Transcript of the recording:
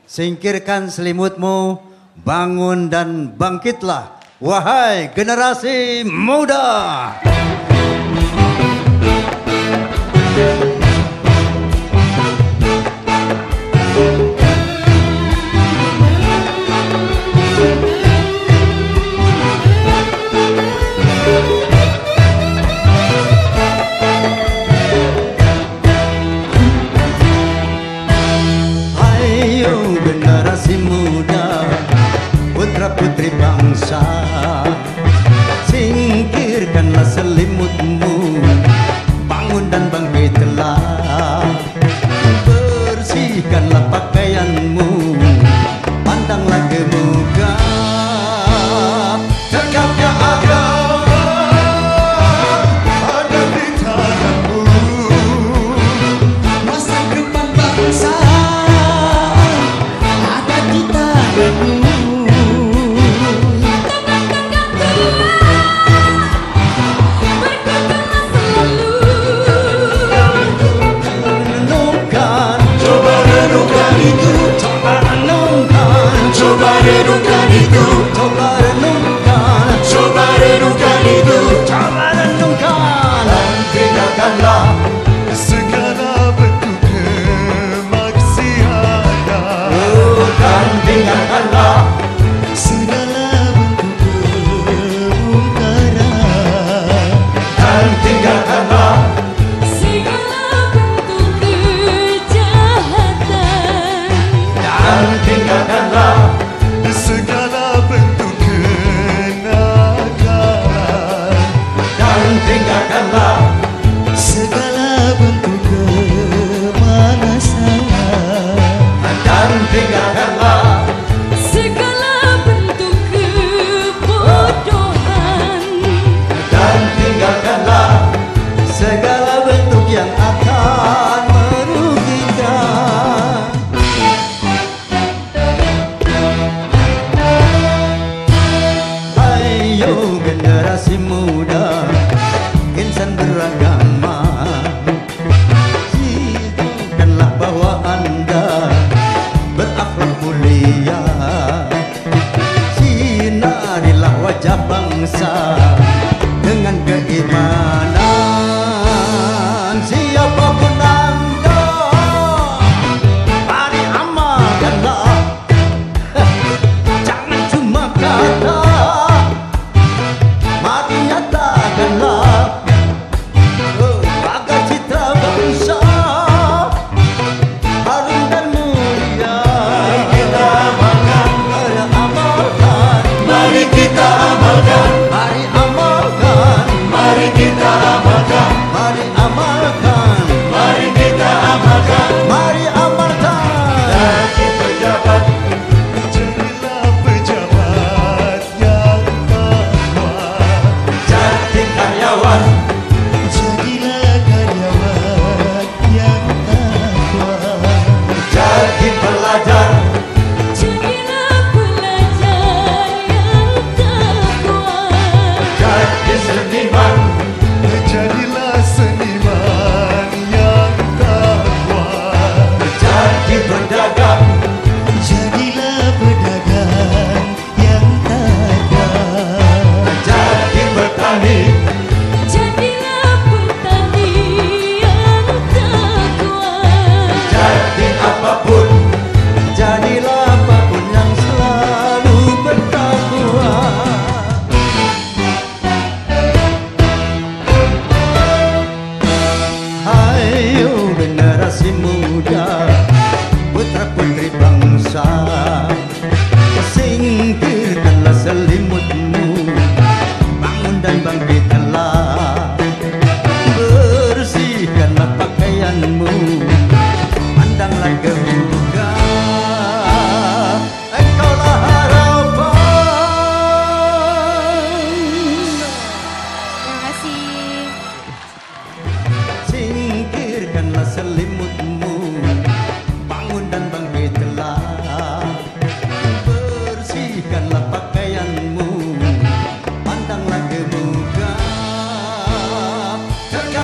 Singkirkan selimutmu, bangun dan bangkitlah, wahai generasi muda. Generasi muda, putra putri bangsa, singkirkanlah selimutmu, bangun dan bangkitlah, bersihkanlah pakaianmu, pandanglah ke muka, tegaknya agama ada di tanganmu, masa depan bangsa. Renungkan itu, coba renungkan, coba renungkan itu, coba renungkan, dan tinggalkanlah segala bentuk kemaksiatan, dan tinggalkanlah segala bentuk kemungkaran, dan tinggalkanlah segala bentuk kejahatan, dan tinggalkanlah segala bentuk kenakalan, dan tinggalkanlah segala bentuk kemalasan, dan tinggalkanlah segala bentuk kebodohan, dan tinggalkanlah segala bentuk yang akan merugikan. Generasi muda, insan beragama, hidupkanlah bahwa Anda berakhlak mulia, sinarilah wajah bangsa dengan keimanan. Siapapun Anda, mari amalkanlah, jangan cuma kata. Agar citra bangsa harum dan mulia, mari kita amalkan, mari amalkan, mari kita amalkan, mari amalkan, mari kita amalkan, mari amalkan. Jadi pejabat, jadilah pejabat yang takwa, jadi karyawan, jadilah karyawan yang takwa, jadi pelajar, jadilah pelajar yang takwa, jadi seniman, jadilah seniman yang takwa, jadi pedagang, jadilah pedagang yang takwa, jadi petani, jadilah petani yang takwa, jadi apapun, jadilah apapun yang selalu bertakwa. Hayo generasi muda, putra putri bangsa, singkirkanlah selimutmu, bangun dan bangkitlah, bersihkanlah pakaianmu, pandanglah ke muka, engkaulah harapan. Terima kasih. Singkirkanlah selimutmu,